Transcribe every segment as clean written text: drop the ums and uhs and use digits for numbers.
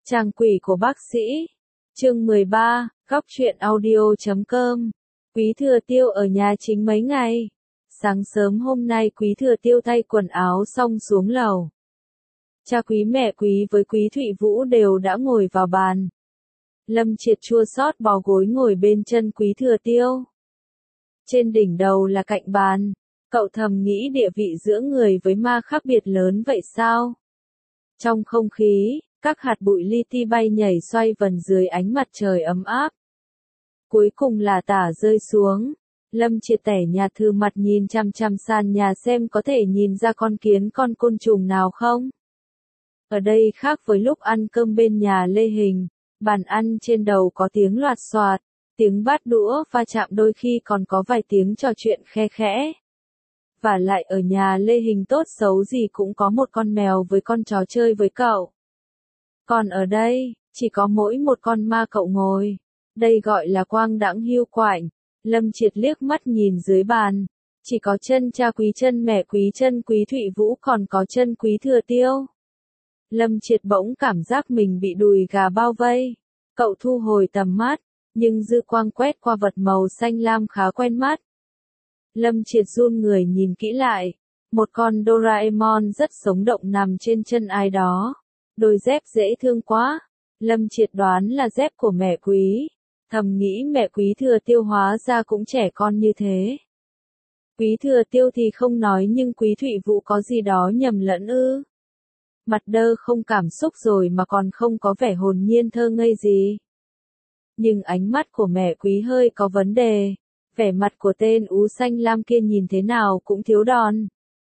Chàng quỷ của bác sĩ. Chương 13, góc truyện audio.com. Quý Thừa Tiêu ở nhà chính mấy ngày. Sáng sớm hôm nay Quý Thừa Tiêu thay quần áo xong xuống lầu. Cha Quý mẹ Quý với Quý Thụy Vũ đều đã ngồi vào bàn. Lâm Triệt chua xót bó gối ngồi bên chân Quý Thừa Tiêu. Trên đỉnh đầu là cạnh bàn. Cậu thầm nghĩ địa vị giữa người với ma khác biệt lớn vậy sao? Trong không khí, các hạt bụi li ti bay nhảy xoay vần dưới ánh mặt trời ấm áp. Cuối cùng là tả rơi xuống. Lâm Triệt tẻ nhạt thư mặt nhìn chăm chăm sàn nhà xem có thể nhìn ra con kiến con côn trùng nào không. Ở đây khác với lúc ăn cơm bên nhà Lê Hình, bàn ăn trên đầu có tiếng loạt xoạt, tiếng bát đũa va chạm đôi khi còn có vài tiếng trò chuyện khe khẽ. Và lại ở nhà Lê Hình tốt xấu gì cũng có một con mèo với con chó chơi với cậu. Còn ở đây, chỉ có mỗi một con ma cậu ngồi. Đây gọi là quang đãng hiu quạnh. Lâm Triệt liếc mắt nhìn dưới bàn. Chỉ có chân cha Quý, chân mẹ Quý, chân Quý Thụy Vũ, còn có chân Quý Thừa Tiêu. Lâm Triệt bỗng cảm giác mình bị đùi gà bao vây. Cậu thu hồi tầm mắt, nhưng dư quang quét qua vật màu xanh lam khá quen mắt. Lâm Triệt run người nhìn kỹ lại. Một con Doraemon rất sống động nằm trên chân ai đó. Đôi dép dễ thương quá. Lâm Triệt đoán là dép của mẹ Quý. Thầm nghĩ mẹ Quý Thừa Tiêu hóa ra cũng trẻ con như thế. Quý Thừa Tiêu thì không nói, nhưng Quý Thụy Vũ có gì đó nhầm lẫn ư? Mặt đơ không cảm xúc rồi mà còn không có vẻ hồn nhiên thơ ngây gì. Nhưng ánh mắt của mẹ Quý hơi có vấn đề. Vẻ mặt của tên ú xanh lam kia nhìn thế nào cũng thiếu đòn.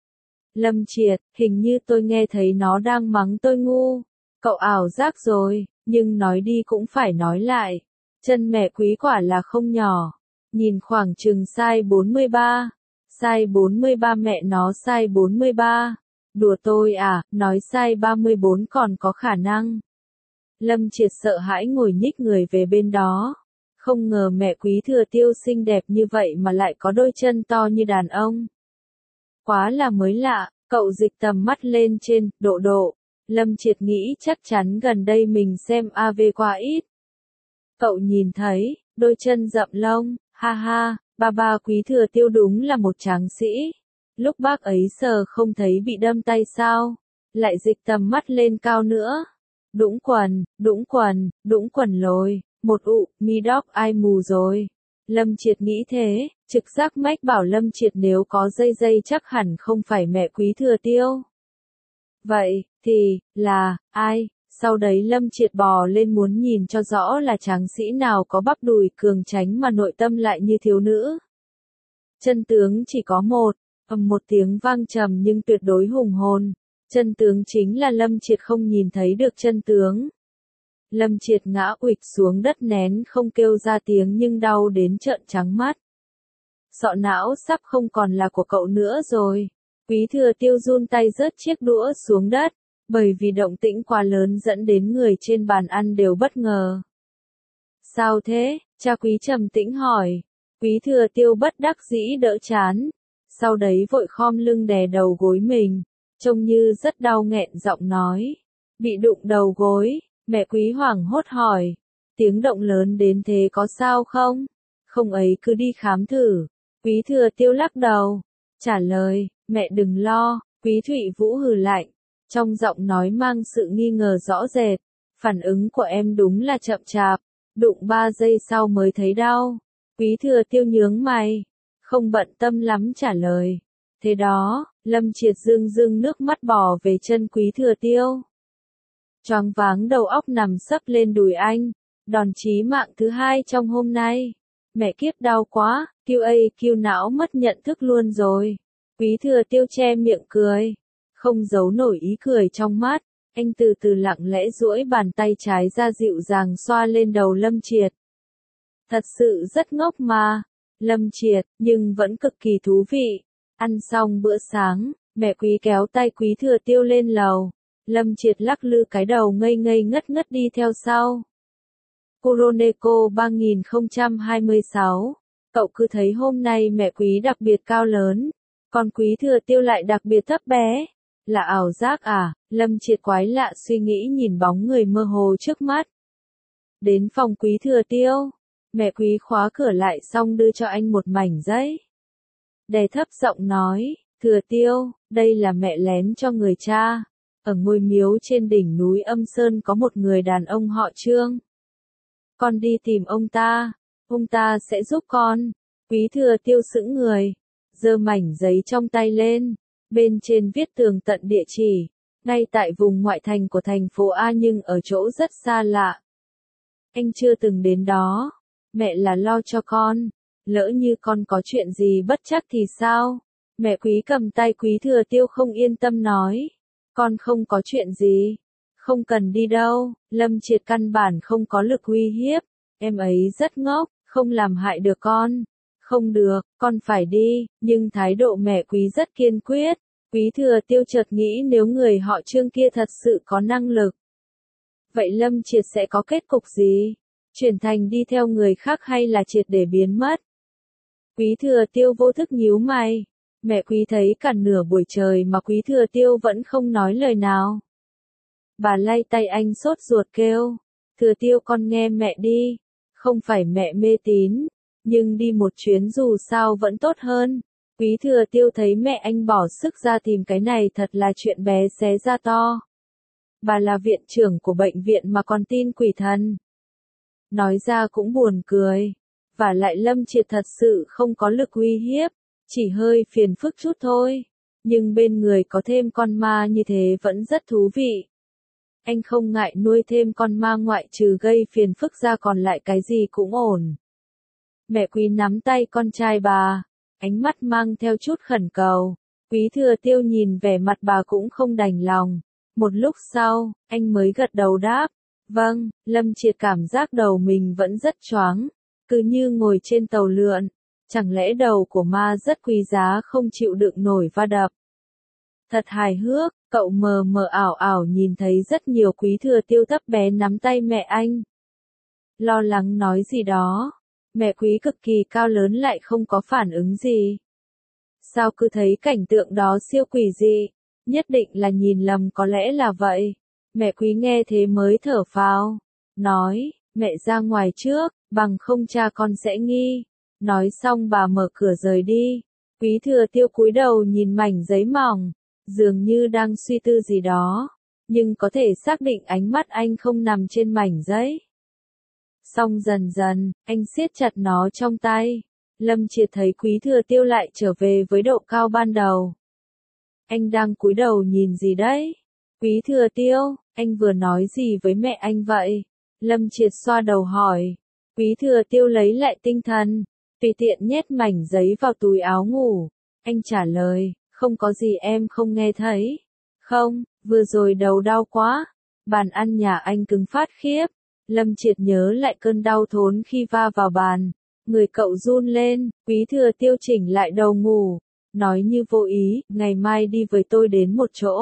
Lâm Triệt, hình như tôi nghe thấy nó đang mắng tôi ngu. Cậu ảo giác rồi, nhưng nói đi cũng phải nói lại. Chân mẹ Quý quả là không nhỏ. Nhìn khoảng chừng size 43. Size 43 mẹ nó size 43. Đùa tôi à, nói size 34 còn có khả năng. Lâm Triệt sợ hãi ngồi nhích người về bên đó. Không ngờ mẹ Quý Thừa Tiêu xinh đẹp như vậy mà lại có đôi chân to như đàn ông. Quá là mới lạ, cậu dịch tầm mắt lên trên, độ. Lâm Triệt nghĩ chắc chắn gần đây mình xem AV quá ít. Cậu nhìn thấy, đôi chân rậm lông, ha ha, ba Quý Thừa Tiêu đúng là một tráng sĩ. Lúc bác ấy sờ không thấy bị đâm tay sao, lại dịch tầm mắt lên cao nữa. Đũng quần lồi, một mi đóc ai mù rồi. Lâm Triệt nghĩ thế, trực giác mách bảo Lâm Triệt nếu có dây chắc hẳn không phải mẹ Quý Thừa Tiêu. Vậy, thì, là, ai? Sau đấy Lâm Triệt bò lên muốn nhìn cho rõ là tráng sĩ nào có bắp đùi cường tráng mà nội tâm lại như thiếu nữ. Chân tướng chỉ có một, một tiếng vang trầm nhưng tuyệt đối hùng hồn. Chân tướng chính là Lâm Triệt không nhìn thấy được chân tướng. Lâm Triệt ngã uịch xuống đất nén không kêu ra tiếng nhưng đau đến trợn trắng mắt. Sọ não sắp không còn là của cậu nữa rồi. Quý Thừa Tiêu run tay rớt chiếc đũa xuống đất, bởi vì động tĩnh quá lớn dẫn đến người trên bàn ăn đều bất ngờ. Sao thế? Cha Quý trầm tĩnh hỏi. Quý Thừa Tiêu bất đắc dĩ đỡ chán, sau đấy vội khom lưng đè đầu gối mình, trông như rất đau nghẹn giọng nói. Bị đụng đầu gối. Mẹ Quý hoảng hốt hỏi, tiếng động lớn đến thế có sao không? Không ấy cứ đi khám thử. Quý Thừa Tiêu lắc đầu, trả lời, mẹ đừng lo. Quý Thụy Vũ hừ lạnh, trong giọng nói mang sự nghi ngờ rõ rệt. Phản ứng của em đúng là chậm chạp, đụng 3 giây sau mới thấy đau. Quý Thừa Tiêu nhướng mày, không bận tâm lắm trả lời. Thế đó, Lâm Triệt rưng nước mắt bò về chân Quý Thừa Tiêu. Choáng váng đầu óc nằm sấp lên đùi anh, đòn chí mạng thứ 2 trong hôm nay. Mẹ kiếp đau quá, QA não mất nhận thức luôn rồi. Quý Thừa Tiêu che miệng cười, không giấu nổi ý cười trong mắt, anh từ từ lặng lẽ duỗi bàn tay trái ra dịu dàng xoa lên đầu Lâm Triệt. Thật sự rất ngốc mà, Lâm Triệt, nhưng vẫn cực kỳ thú vị. Ăn xong bữa sáng, mẹ Quý kéo tay Quý Thừa Tiêu lên lầu. Lâm Triệt lắc lư cái đầu ngây ngất đi theo sau. Kuroneko 3026. Cậu cứ thấy hôm nay mẹ Quý đặc biệt cao lớn, còn Quý Thừa Tiêu lại đặc biệt thấp bé. Là ảo giác à? Lâm Triệt quái lạ suy nghĩ nhìn bóng người mơ hồ trước mắt. Đến phòng Quý Thừa Tiêu, mẹ Quý khóa cửa lại xong đưa cho anh một mảnh giấy. Đè thấp giọng nói, Thừa Tiêu, đây là mẹ lén cho người cha. Ở ngôi miếu trên đỉnh núi Âm Sơn có một người đàn ông họ Trương. Con đi tìm ông ta sẽ giúp con. Quý Thừa Tiêu sững người, giơ mảnh giấy trong tay lên, bên trên viết tường tận địa chỉ, ngay tại vùng ngoại thành của thành phố A nhưng ở chỗ rất xa lạ. Anh chưa từng đến đó, mẹ là lo cho con, lỡ như con có chuyện gì bất trắc thì sao? Mẹ Quý cầm tay Quý Thừa Tiêu không yên tâm nói, con không có chuyện gì, không cần đi đâu, Lâm Triệt căn bản không có lực uy hiếp, em ấy rất ngốc, không làm hại được con. Không được, con phải đi, nhưng thái độ mẹ Quý rất kiên quyết. Quý Thừa Tiêu chợt nghĩ nếu người họ Trương kia thật sự có năng lực. Vậy Lâm Triệt sẽ có kết cục gì? Chuyển thành đi theo người khác hay là triệt để biến mất? Quý Thừa Tiêu vô thức nhíu mày. Mẹ Quý thấy cả nửa buổi trời mà Quý Thừa Tiêu vẫn không nói lời nào. Bà lay tay anh sốt ruột kêu. Thừa Tiêu con nghe mẹ đi. Không phải mẹ mê tín. Nhưng đi một chuyến dù sao vẫn tốt hơn. Quý Thừa Tiêu thấy mẹ anh bỏ sức ra tìm cái này thật là chuyện bé xé ra to. Bà là viện trưởng của bệnh viện mà còn tin quỷ thần. Nói ra cũng buồn cười. Và lại Lâm Triệt thật sự không có lực uy hiếp. Chỉ hơi phiền phức chút thôi. Nhưng bên người có thêm con ma như thế vẫn rất thú vị. Anh không ngại nuôi thêm con ma ngoại trừ gây phiền phức ra còn lại cái gì cũng ổn. Mẹ Quý nắm tay con trai bà, ánh mắt mang theo chút khẩn cầu. Quý Thừa Tiêu nhìn vẻ mặt bà cũng không đành lòng. Một lúc sau, anh mới gật đầu đáp. Vâng, Lâm Triệt cảm giác đầu mình vẫn rất choáng, cứ như ngồi trên tàu lượn. Chẳng lẽ đầu của ma rất quý giá không chịu đựng nổi va đập. Thật hài hước, cậu mờ mờ ảo ảo nhìn thấy rất nhiều Quý Thừa Tiêu thấp bé nắm tay mẹ anh. Lo lắng nói gì đó. Mẹ Quý cực kỳ cao lớn lại không có phản ứng gì. Sao cứ thấy cảnh tượng đó siêu quỷ dị, nhất định là nhìn lầm có lẽ là vậy. Mẹ Quý nghe thế mới thở phào, nói, mẹ ra ngoài trước, bằng không cha con sẽ nghi. Nói xong bà mở cửa rời đi. Quý Thừa Tiêu cúi đầu nhìn mảnh giấy mỏng, dường như đang suy tư gì đó, nhưng có thể xác định ánh mắt anh không nằm trên mảnh giấy. Xong dần dần, anh siết chặt nó trong tay. Lâm Triệt thấy Quý Thừa Tiêu lại trở về với độ cao ban đầu. Anh đang cúi đầu nhìn gì đấy? Quý Thừa Tiêu, anh vừa nói gì với mẹ anh vậy? Lâm Triệt xoa đầu hỏi. Quý Thừa Tiêu lấy lại tinh thần, tùy tiện nhét mảnh giấy vào túi áo ngủ. Anh trả lời, không có gì em không nghe thấy. Không, vừa rồi đầu đau quá. Bàn ăn nhà anh cứng phát khiếp. Lâm Triệt nhớ lại cơn đau thốn khi va vào bàn. Người cậu run lên, Quý Thừa Tiêu chỉnh lại đầu ngủ. Nói như vô ý, ngày mai đi với tôi đến một chỗ.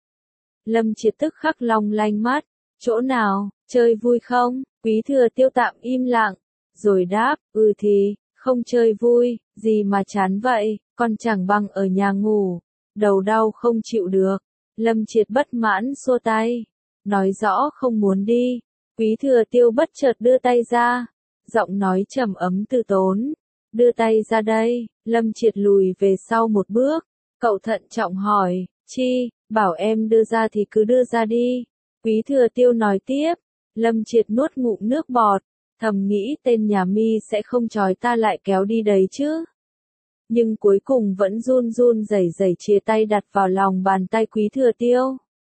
Lâm Triệt tức khắc long lanh mắt. Chỗ nào, chơi vui không? Quý Thừa Tiêu tạm im lặng. Rồi đáp, thì, không chơi vui, gì mà chán vậy, con chẳng bằng ở nhà ngủ. Đầu đau không chịu được. Lâm Triệt bất mãn xua tay. Nói rõ không muốn đi. Quý Thừa Tiêu bất chợt đưa tay ra. Giọng nói trầm ấm từ tốn. Đưa tay ra đây. Lâm Triệt lùi về sau một bước. Cậu thận trọng hỏi. Chi, bảo em đưa ra thì cứ đưa ra đi. Quý Thừa Tiêu nói tiếp. Lâm Triệt nuốt ngụm nước bọt. Thầm nghĩ tên nhà mi sẽ không trói ta lại kéo đi đấy chứ. Nhưng cuối cùng vẫn run run rẩy rẩy chia tay đặt vào lòng bàn tay Quý Thừa Tiêu.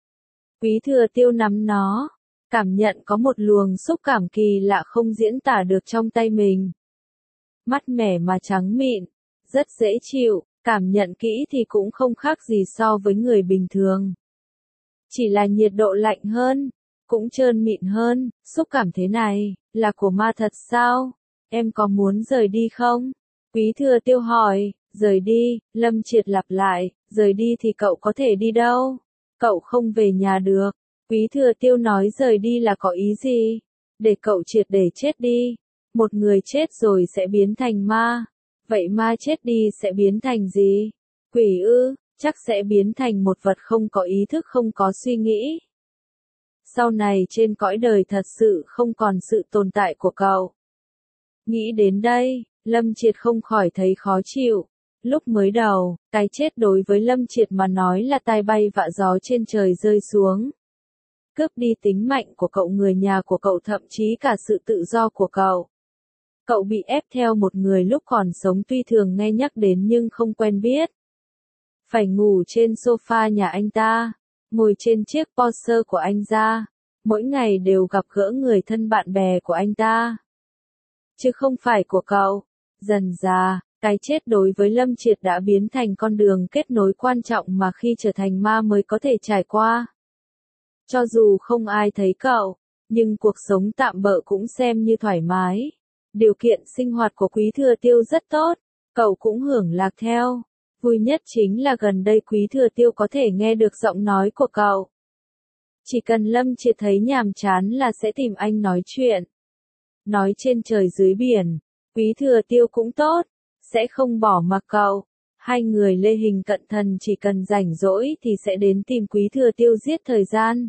Quý Thừa Tiêu nắm nó. Cảm nhận có một luồng xúc cảm kỳ lạ không diễn tả được trong tay mình. Mát mẻ mà trắng mịn, rất dễ chịu, cảm nhận kỹ thì cũng không khác gì so với người bình thường. Chỉ là nhiệt độ lạnh hơn, cũng trơn mịn hơn, xúc cảm thế này, là của ma thật sao? Em có muốn rời đi không? Quý Thừa Tiêu hỏi, rời đi, Lâm Triệt lặp lại, rời đi thì cậu có thể đi đâu? Cậu không về nhà được. Quý Thừa Tiêu nói rời đi là có ý gì? Để cậu triệt để chết đi. Một người chết rồi sẽ biến thành ma. Vậy ma chết đi sẽ biến thành gì? Quỷ ư? chắc sẽ biến thành một vật không có ý thức không có suy nghĩ. Sau này trên cõi đời thật sự không còn sự tồn tại của cậu. Nghĩ đến đây, Lâm Triệt không khỏi thấy khó chịu. Lúc mới đầu, cái chết đối với Lâm Triệt mà nói là tai bay vạ gió trên trời rơi xuống. Cướp đi tính mạnh của cậu, người nhà của cậu, thậm chí cả sự tự do của cậu. Cậu bị ép theo một người lúc còn sống tuy thường nghe nhắc đến nhưng không quen biết. Phải ngủ trên sofa nhà anh ta, ngồi trên chiếc Porsche của anh ta, mỗi ngày đều gặp gỡ người thân bạn bè của anh ta. Chứ không phải của cậu. Dần dà, cái chết đối với Lâm Triệt đã biến thành con đường kết nối quan trọng mà khi trở thành ma mới có thể trải qua. Cho dù không ai thấy cậu, nhưng cuộc sống tạm bợ cũng xem như thoải mái. Điều kiện sinh hoạt của Quý Thừa Tiêu rất tốt, cậu cũng hưởng lạc theo. Vui nhất chính là gần đây Quý Thừa Tiêu có thể nghe được giọng nói của cậu. Chỉ cần Lâm Triệt thấy nhàm chán là sẽ tìm anh nói chuyện. Nói trên trời dưới biển, Quý Thừa Tiêu cũng tốt, sẽ không bỏ mặc cậu. Hai người Lê Hình Cận Thần chỉ cần rảnh rỗi thì sẽ đến tìm Quý Thừa Tiêu giết thời gian.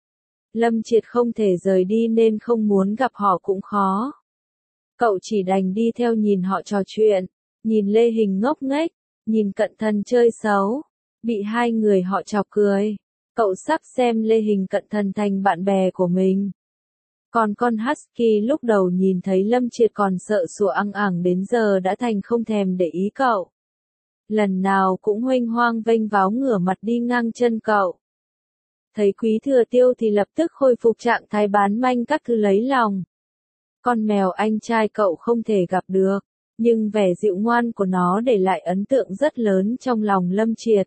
Lâm Triệt không thể rời đi nên không muốn gặp họ cũng khó. Cậu chỉ đành đi theo nhìn họ trò chuyện, nhìn Lê Hình ngốc nghếch, nhìn Cận Thần chơi xấu, bị hai người họ chọc cười. Cậu sắp xem Lê Hình Cận Thần thành bạn bè của mình. Còn con Husky lúc đầu nhìn thấy Lâm Triệt còn sợ sủa ăng ẳng đến giờ đã thành không thèm để ý cậu. Lần nào cũng huênh hoang vênh váo ngửa mặt đi ngang chân cậu. Thấy Quý Thừa Tiêu thì lập tức khôi phục trạng thái bán manh các thứ lấy lòng. Con mèo anh trai cậu không thể gặp được, nhưng vẻ dịu ngoan của nó để lại ấn tượng rất lớn trong lòng Lâm Triệt.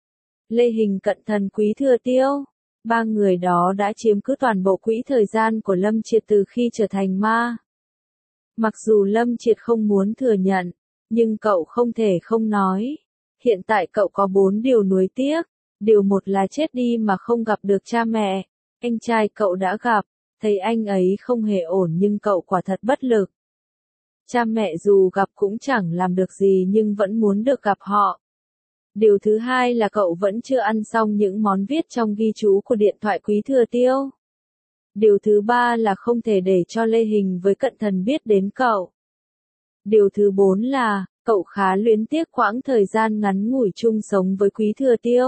Lê Hình Cận Thần, Quý Thừa Tiêu, ba người đó đã chiếm cứ toàn bộ quỹ thời gian của Lâm Triệt từ khi trở thành ma. Mặc dù Lâm Triệt không muốn thừa nhận, nhưng cậu không thể không nói. Hiện tại cậu có 4 điều nuối tiếc. Điều một là chết đi mà không gặp được cha mẹ. Anh trai cậu đã gặp, thấy anh ấy không hề ổn nhưng cậu quả thật bất lực. Cha mẹ dù gặp cũng chẳng làm được gì nhưng vẫn muốn được gặp họ. Điều thứ hai là cậu vẫn chưa ăn xong những món viết trong ghi chú của điện thoại Quý Thừa Tiêu. Điều thứ ba là không thể để cho Lê Hình với Cận Thần biết đến cậu. Điều thứ 4 là, cậu khá luyến tiếc quãng thời gian ngắn ngủi chung sống với Quý Thừa Tiêu.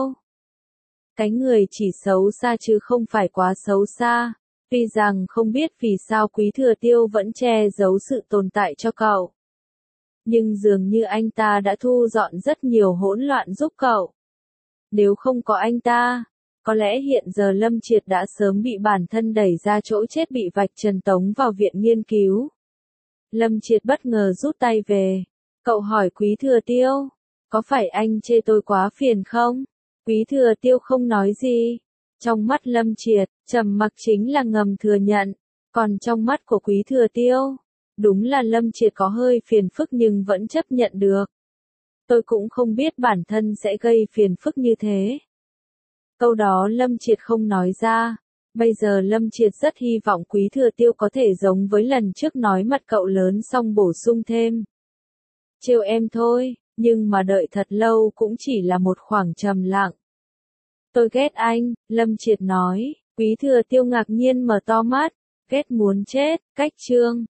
Cái người chỉ xấu xa chứ không phải quá xấu xa, tuy rằng không biết vì sao Quý Thừa Tiêu vẫn che giấu sự tồn tại cho cậu. Nhưng dường như anh ta đã thu dọn rất nhiều hỗn loạn giúp cậu. Nếu không có anh ta, có lẽ hiện giờ Lâm Triệt đã sớm bị bản thân đẩy ra chỗ chết, bị vạch trần tống vào viện nghiên cứu. Lâm Triệt bất ngờ rút tay về. Cậu hỏi Quý Thừa Tiêu, có phải anh chê tôi quá phiền không? Quý Thừa Tiêu không nói gì. Trong mắt Lâm Triệt, trầm mặc chính là ngầm thừa nhận. Còn trong mắt của Quý Thừa Tiêu, đúng là Lâm Triệt có hơi phiền phức nhưng vẫn chấp nhận được. Tôi cũng không biết bản thân sẽ gây phiền phức như thế. Câu đó Lâm Triệt không nói ra. Bây giờ Lâm Triệt rất hy vọng Quý Thừa Tiêu có thể giống với lần trước nói mặt cậu lớn xong bổ sung thêm. Trêu em thôi, nhưng mà đợi thật lâu cũng chỉ là một khoảng trầm lặng. Tôi ghét anh, Lâm Triệt nói. Quý Thừa Tiêu ngạc nhiên mở to mắt. Ghét muốn chết, cách chương.